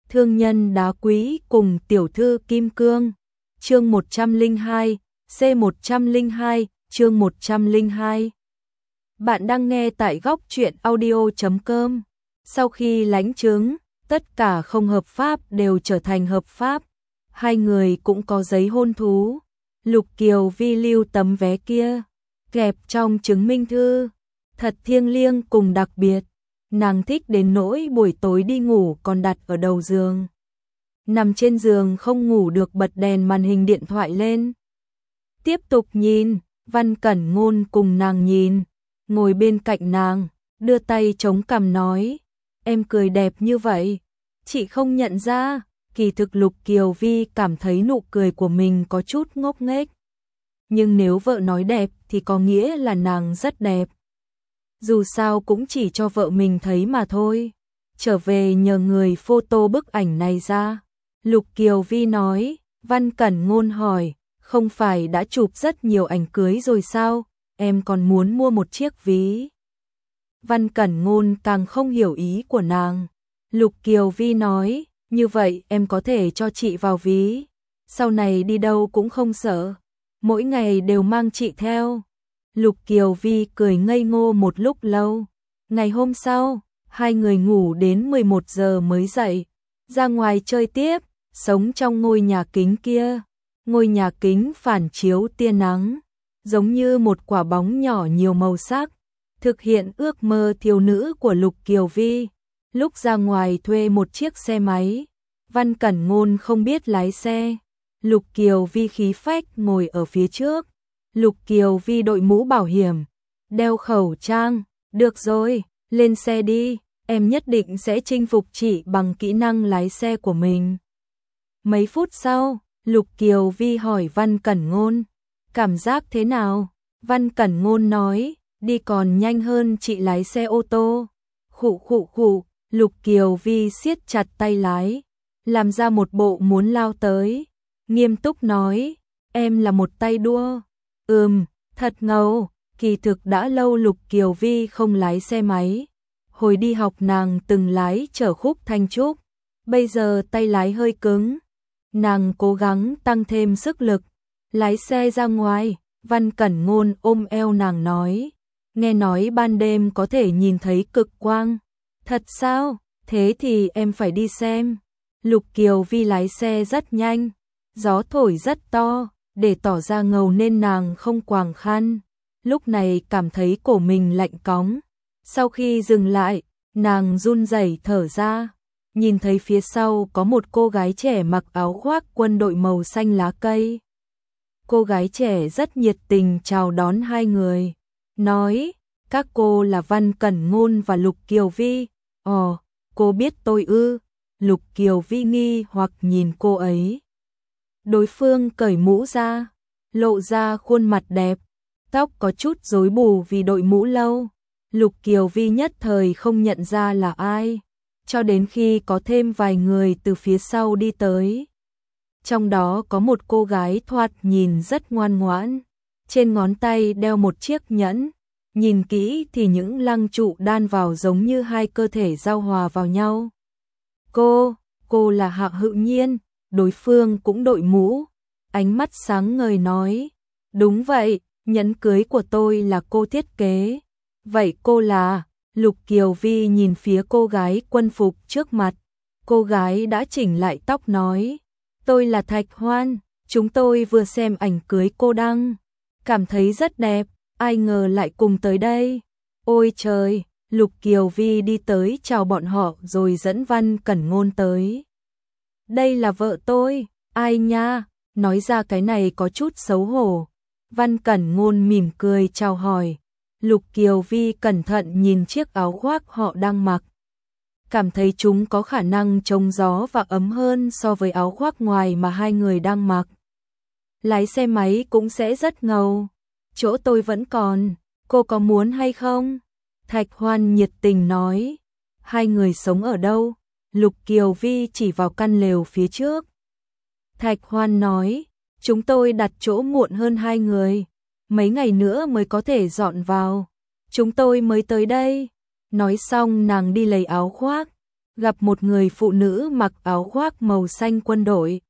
Thương nhân đá quý cùng tiểu thư kim cương. Chương 102, C102, chương 102. Bạn đang nghe tại góc truyện audio.com. Sau khi lãnh chứng, tất cả không hợp pháp đều trở thành hợp pháp. Hai người cũng có giấy hôn thú. Lục Kiều Vi lưu tấm vé kia, kẹp trong chứng minh thư. Thật thiêng liêng cùng đặc biệt. Nàng thích đến nỗi buổi tối đi ngủ còn đặt ở đầu giường. Nằm trên giường không ngủ được bật đèn màn hình điện thoại lên. Tiếp tục nhìn, Văn Cẩn Ngôn cùng nàng nhìn, ngồi bên cạnh nàng, đưa tay chống cằm nói, em cười đẹp như vậy, chị không nhận ra. Kỳ thực Lục Kiều Vi cảm thấy nụ cười của mình có chút ngốc nghếch. Nhưng nếu vợ nói đẹp thì có nghĩa là nàng rất đẹp. Dù sao cũng chỉ cho vợ mình thấy mà thôi. Trở về nhờ người photo bức ảnh này ra. Lục Kiều Vi nói. Văn Cẩn Ngôn hỏi, không phải đã chụp rất nhiều ảnh cưới rồi sao, em còn muốn mua một chiếc ví. Văn Cẩn Ngôn càng không hiểu ý của nàng. Lục Kiều Vi nói, như vậy em có thể cho chị vào ví, sau này đi đâu cũng không sợ, mỗi ngày đều mang chị theo. Lục Kiều Vi cười ngây ngô một lúc lâu. Ngày hôm sau, hai người ngủ đến 11 giờ mới dậy, ra ngoài chơi tiếp, sống trong ngôi nhà kính kia. Ngôi nhà kính phản chiếu tia nắng, giống như một quả bóng nhỏ nhiều màu sắc, thực hiện ước mơ thiếu nữ của Lục Kiều Vi. Lúc ra ngoài thuê một chiếc xe máy, Văn Cẩn Ngôn không biết lái xe. Lục Kiều Vi khí phách ngồi ở phía trước. Lục Kiều Vi đội mũ bảo hiểm, đeo khẩu trang. Được rồi, lên xe đi, em nhất định sẽ chinh phục chị bằng kỹ năng lái xe của mình. Mấy phút sau, Lục Kiều Vi hỏi Văn Cẩn Ngôn, cảm giác thế nào? Văn Cẩn Ngôn nói, đi còn nhanh hơn chị lái xe ô tô. Khụ khụ khụ, Lục Kiều Vi siết chặt tay lái, làm ra một bộ muốn lao tới. Nghiêm túc nói, em là một tay đua. Thật ngầu. Kỳ thực đã lâu Lục Kiều Vi không lái xe máy. Hồi đi học nàng từng lái chở Khúc Thanh Trúc, bây giờ tay lái hơi cứng. Nàng cố gắng tăng thêm sức lực, lái xe ra ngoài. Văn Cẩn Ngôn ôm eo nàng nói, nghe nói ban đêm có thể nhìn thấy cực quang. Thật sao? Thế thì em phải đi xem. Lục Kiều Vi lái xe rất nhanh, gió thổi rất to, để tỏ ra ngầu nên nàng không quàng khăn. Lúc này cảm thấy cổ mình lạnh cóng. Sau khi dừng lại, nàng run rẩy thở ra. Nhìn thấy phía sau có một cô gái trẻ mặc áo khoác quân đội màu xanh lá cây. Cô gái trẻ rất nhiệt tình chào đón hai người, nói, các cô là Văn Cẩn Ngôn và Lục Kiều Vi. Ồ, cô biết tôi ư? Lục Kiều Vi nghi hoặc nhìn cô ấy. Đối phương cởi mũ ra, lộ ra khuôn mặt đẹp, tóc có chút rối bù vì đội mũ lâu. Lục Kiều Vi nhất thời không nhận ra là ai, cho đến khi có thêm vài người từ phía sau đi tới. Trong đó có một cô gái thoạt nhìn rất ngoan ngoãn, trên ngón tay đeo một chiếc nhẫn, nhìn kỹ thì những lăng trụ đan vào giống như hai cơ thể giao hòa vào nhau. Cô là Hạ Hữu Nhiên. Đối phương cũng đội mũ, ánh mắt sáng ngời nói, đúng vậy, nhẫn cưới của tôi là cô thiết kế. Vậy cô là? Lục Kiều Vi nhìn phía cô gái quân phục trước mặt. Cô gái đã chỉnh lại tóc nói, tôi là Thạch Hoan, chúng tôi vừa xem ảnh cưới cô đăng, cảm thấy rất đẹp, ai ngờ lại cùng tới đây. Ôi trời, Lục Kiều Vi đi tới chào bọn họ rồi dẫn Văn Cẩn Ngôn tới. Đây là vợ tôi. Ai nha? Nói ra cái này có chút xấu hổ. Văn Cẩn Ngôn mỉm cười chào hỏi. Lục Kiều Vi cẩn thận nhìn chiếc áo khoác họ đang mặc, cảm thấy chúng có khả năng chống gió và ấm hơn so với áo khoác ngoài mà hai người đang mặc. Lái xe máy cũng sẽ rất ngầu. Chỗ tôi vẫn còn, cô có muốn hay không? Thạch Hoan nhiệt tình nói. Hai người sống ở đâu? Lục Kiều Vi chỉ vào căn lều phía trước. Thạch Hoan nói, chúng tôi đặt chỗ muộn hơn hai người, mấy ngày nữa mới có thể dọn vào. Chúng tôi mới tới đây. Nói xong nàng đi lấy áo khoác, gặp một người phụ nữ mặc áo khoác màu xanh quân đội,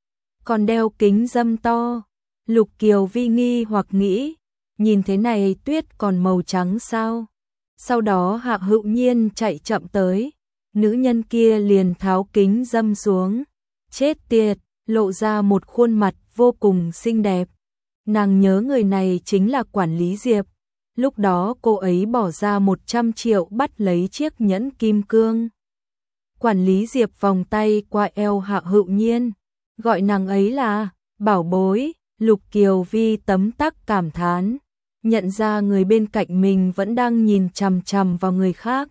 còn đeo kính râm to. Lục Kiều Vi nghi hoặc nghĩ, nhìn thế này tuyết còn màu trắng sao? Sau đó Hạ Hữu Nhiên chạy chậm tới, nữ nhân kia liền tháo kính râm xuống, chết tiệt, lộ ra một khuôn mặt vô cùng xinh đẹp. Nàng nhớ người này chính là quản lý Diệp, lúc đó cô ấy bỏ ra 100 triệu bắt lấy chiếc nhẫn kim cương. Quản lý Diệp vòng tay qua eo Hạ Hữu Nhiên, gọi nàng ấy là bảo bối. Lục Kiều Vi tấm tắc cảm thán, nhận ra người bên cạnh mình vẫn đang nhìn chằm chằm vào người khác.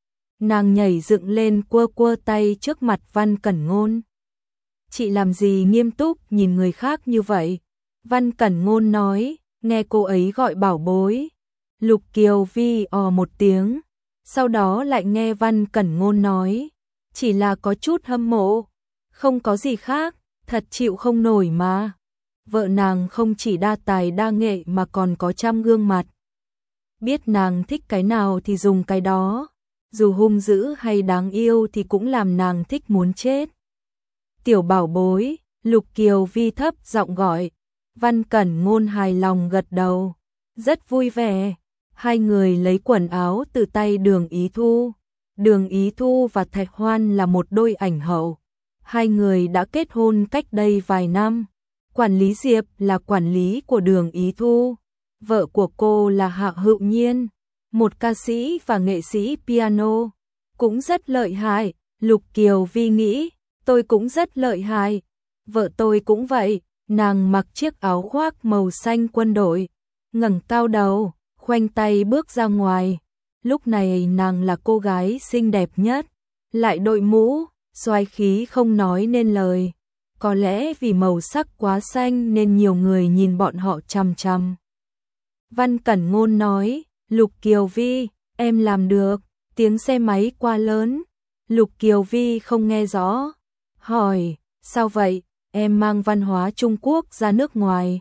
Nàng nhảy dựng lên quơ quơ tay trước mặt Văn Cẩn Ngôn. Chị làm gì nghiêm túc nhìn người khác như vậy? Văn Cẩn Ngôn nói, nghe cô ấy gọi bảo bối. Lục Kiều Vi một tiếng, sau đó lại nghe Văn Cẩn Ngôn nói, chỉ là có chút hâm mộ, không có gì khác, thật chịu không nổi mà. Vợ nàng không chỉ đa tài đa nghệ mà còn có 100 gương mặt. Biết nàng thích cái nào thì dùng cái đó, dù hung dữ hay đáng yêu thì cũng làm nàng thích muốn chết. Tiểu bảo bối, Lục Kiều Vi thấp giọng gọi. Văn Cẩn Ngôn hài lòng gật đầu, rất vui vẻ. Hai người lấy quần áo từ tay Đường Ý Thu. Đường Ý Thu và Thạch Hoan là một đôi ảnh hậu. Hai người đã kết hôn cách đây vài năm. Quản lý Diệp là quản lý của Đường Ý Thu. Vợ của cô là Hạ Hữu Nhiên, một ca sĩ và nghệ sĩ piano, cũng rất lợi hại. Lục Kiều Vi nghĩ, tôi cũng rất lợi hại. Vợ tôi cũng vậy, nàng mặc chiếc áo khoác màu xanh quân đội, ngẩng cao đầu, khoanh tay bước ra ngoài. Lúc này nàng là cô gái xinh đẹp nhất, lại đội mũ, xoái khí không nói nên lời. Có lẽ vì màu sắc quá xanh nên nhiều người nhìn bọn họ chằm chằm. Văn Cẩn Ngôn nói, Lục Kiều Vi, em làm được. Tiếng xe máy qua lớn. Lục Kiều Vi không nghe rõ, hỏi, sao vậy? Em mang văn hóa Trung Quốc ra nước ngoài.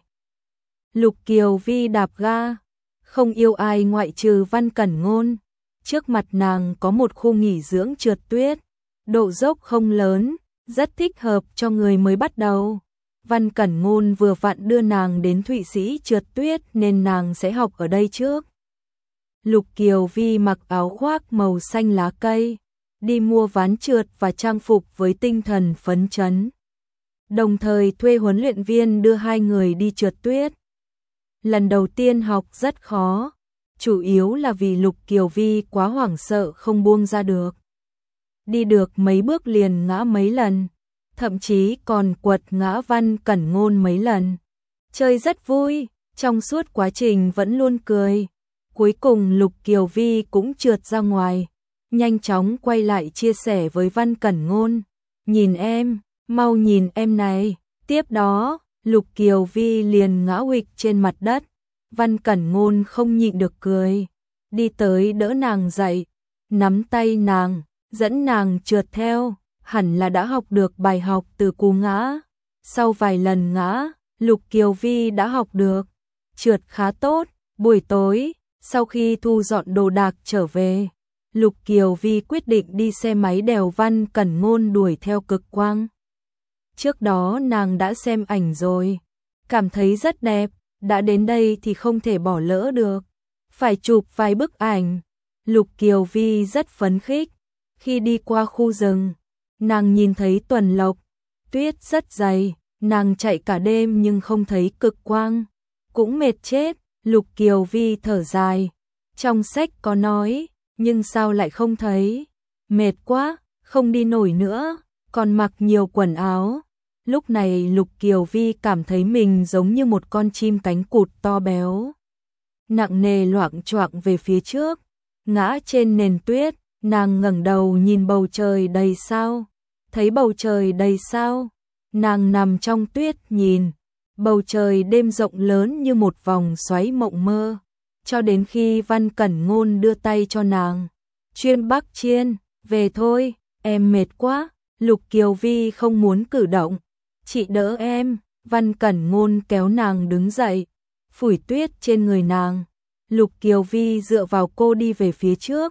Lục Kiều Vi đạp ga, không yêu ai ngoại trừ Văn Cẩn Ngôn. Trước mặt nàng có một khu nghỉ dưỡng trượt tuyết, độ dốc không lớn, rất thích hợp cho người mới bắt đầu. Văn Cẩn Ngôn vừa vặn đưa nàng đến Thụy Sĩ trượt tuyết nên nàng sẽ học ở đây trước. Lục Kiều Vi mặc áo khoác màu xanh lá cây, đi mua ván trượt và trang phục với tinh thần phấn chấn. Đồng thời thuê huấn luyện viên đưa hai người đi trượt tuyết. Lần đầu tiên học rất khó, chủ yếu là vì Lục Kiều Vi quá hoảng sợ không buông ra được. Đi được mấy bước liền ngã mấy lần, thậm chí còn quật ngã Văn Cẩn Ngôn mấy lần. Chơi rất vui, trong suốt quá trình vẫn luôn cười. Cuối cùng Lục Kiều Vi cũng trượt ra ngoài, nhanh chóng quay lại chia sẻ với Văn Cẩn Ngôn. Nhìn em, mau nhìn em này. Tiếp đó, Lục Kiều Vi liền ngã huỵch trên mặt đất. Văn Cẩn Ngôn không nhịn được cười, đi tới đỡ nàng dậy, nắm tay nàng, dẫn nàng trượt theo, hẳn là đã học được bài học từ cú ngã. Sau vài lần ngã, Lục Kiều Vi đã học được, trượt khá tốt. Buổi tối, sau khi thu dọn đồ đạc trở về, Lục Kiều Vi quyết định đi xe máy đèo Văn Cẩn Ngôn đuổi theo cực quang. Trước đó nàng đã xem ảnh rồi, cảm thấy rất đẹp, đã đến đây thì không thể bỏ lỡ được, phải chụp vài bức ảnh. Lục Kiều Vi rất phấn khích. Khi đi qua khu rừng, nàng nhìn thấy tuần lộc, tuyết rất dày, nàng chạy cả đêm nhưng không thấy cực quang, cũng mệt chết. Lục Kiều Vi thở dài, trong sách có nói, nhưng sao lại không thấy, mệt quá, không đi nổi nữa, còn mặc nhiều quần áo. Lúc này Lục Kiều Vi cảm thấy mình giống như một con chim cánh cụt to béo, nặng nề loạng choạng về phía trước, ngã trên nền tuyết. Nàng ngẩng đầu nhìn bầu trời đầy sao, thấy bầu trời đầy sao, nàng nằm trong tuyết nhìn, bầu trời đêm rộng lớn như một vòng xoáy mộng mơ, cho đến khi Văn Cẩn Ngôn đưa tay cho nàng. Chuyên Bắc Chiên, về thôi, em mệt quá. Lục Kiều Vi không muốn cử động, chị đỡ em. Văn Cẩn Ngôn kéo nàng đứng dậy, phủi tuyết trên người nàng. Lục Kiều Vi dựa vào cô đi về phía trước.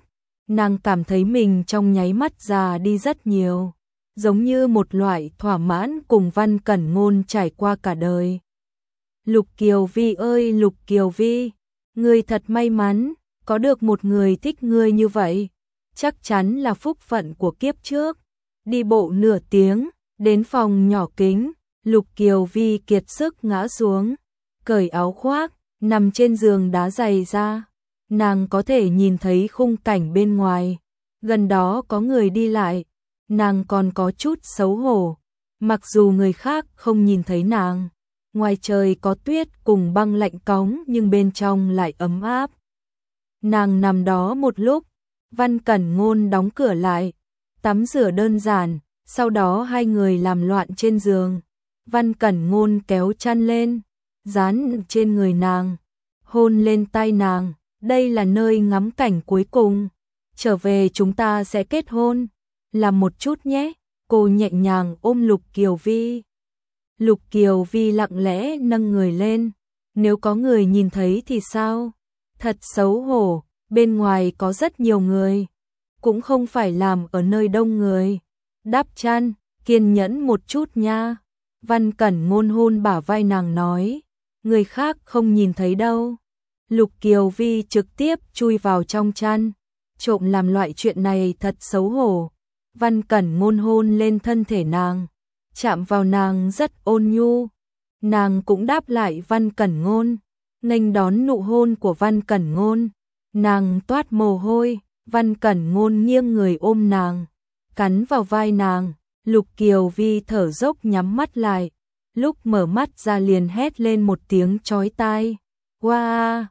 Nàng cảm thấy mình trong nháy mắt già đi rất nhiều, giống như một loại thỏa mãn cùng Văn Cẩn Ngôn trải qua cả đời. Lục Kiều Vi ơi Lục Kiều Vi, ngươi thật may mắn, có được một người thích ngươi như vậy, chắc chắn là phúc phận của kiếp trước. Đi bộ nửa tiếng, đến phòng nhỏ kính, Lục Kiều Vi kiệt sức ngã xuống, cởi áo khoác, nằm trên giường đá giày ra. Nàng có thể nhìn thấy khung cảnh bên ngoài, gần đó có người đi lại, nàng còn có chút xấu hổ, mặc dù người khác không nhìn thấy nàng. Ngoài trời có tuyết cùng băng lạnh cóng nhưng bên trong lại ấm áp. Nàng nằm đó một lúc, Văn Cẩn Ngôn đóng cửa lại, tắm rửa đơn giản, sau đó hai người làm loạn trên giường. Văn Cẩn Ngôn kéo chăn lên, dán trên người nàng, hôn lên tai nàng, đây là nơi ngắm cảnh cuối cùng, trở về chúng ta sẽ kết hôn, làm một chút nhé. Cô nhẹ nhàng ôm Lục Kiều Vi. Lục Kiều Vi lặng lẽ nâng người lên, nếu có người nhìn thấy thì sao? Thật xấu hổ, bên ngoài có rất nhiều người, cũng không phải làm ở nơi đông người. Đắp chăn, kiên nhẫn một chút nha. Văn Cẩn Ngôn hôn bả vai nàng nói, người khác không nhìn thấy đâu. Lục Kiều Vi trực tiếp chui vào trong chăn, trộm làm loại chuyện này thật xấu hổ. Văn Cẩn Ngôn hôn lên thân thể nàng, chạm vào nàng rất ôn nhu. Nàng cũng đáp lại Văn Cẩn Ngôn, nghênh đón nụ hôn của Văn Cẩn Ngôn. Nàng toát mồ hôi, Văn Cẩn Ngôn nghiêng người ôm nàng, cắn vào vai nàng. Lục Kiều Vi thở dốc nhắm mắt lại, lúc mở mắt ra liền hét lên một tiếng chói tai. Wow,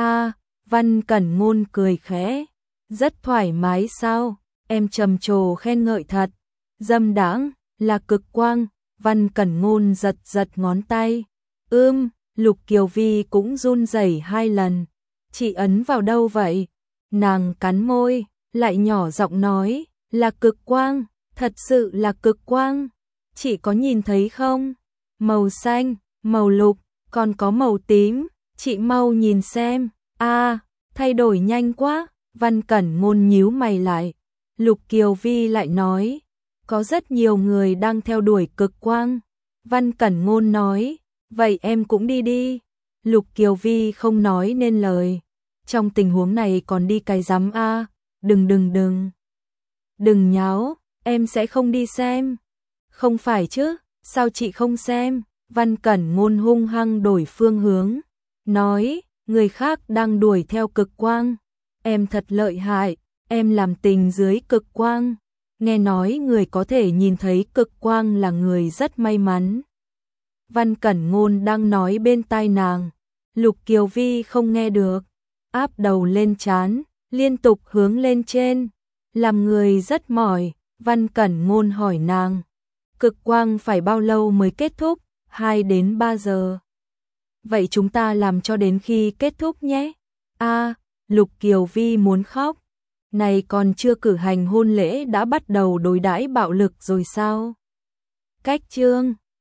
Văn Cẩn Ngôn cười khẽ, rất thoải mái sao, em trầm trồ khen ngợi thật, dâm đãng, là cực quang. Văn Cẩn Ngôn giật giật ngón tay. Lục Kiều Vi cũng run rẩy 2 lần. Chị ấn vào đâu vậy? Nàng cắn môi, lại nhỏ giọng nói, là cực quang, thật sự là cực quang. Chị có nhìn thấy không? Màu xanh, màu lục, còn có màu tím, chị mau nhìn xem. Thay đổi nhanh quá. Văn Cẩn Ngôn nhíu mày lại. Lục Kiều Vi lại nói, có rất nhiều người đang theo đuổi cực quang. Văn Cẩn Ngôn nói, vậy em cũng đi đi. Lục Kiều Vi không nói nên lời. Trong tình huống này còn đi cái rắm a? Đừng nháo, em sẽ không đi xem. Không phải chứ, sao chị không xem? Văn Cẩn Ngôn hung hăng đổi phương hướng, nói, người khác đang đuổi theo cực quang. Em thật lợi hại, em làm tình dưới cực quang. Nghe nói người có thể nhìn thấy cực quang là người rất may mắn. Văn Cẩn Ngôn đang nói bên tai nàng, Lục Kiều Vi không nghe được, áp đầu lên trán, liên tục hướng lên trên, làm người rất mỏi. Văn Cẩn Ngôn hỏi nàng, cực quang phải bao lâu mới kết thúc? 2 đến 3 giờ. Vậy chúng ta làm cho đến khi kết thúc nhé. Lục Kiều Vi muốn khóc. Này còn chưa cử hành hôn lễ đã bắt đầu đối đãi bạo lực rồi sao? Cách chương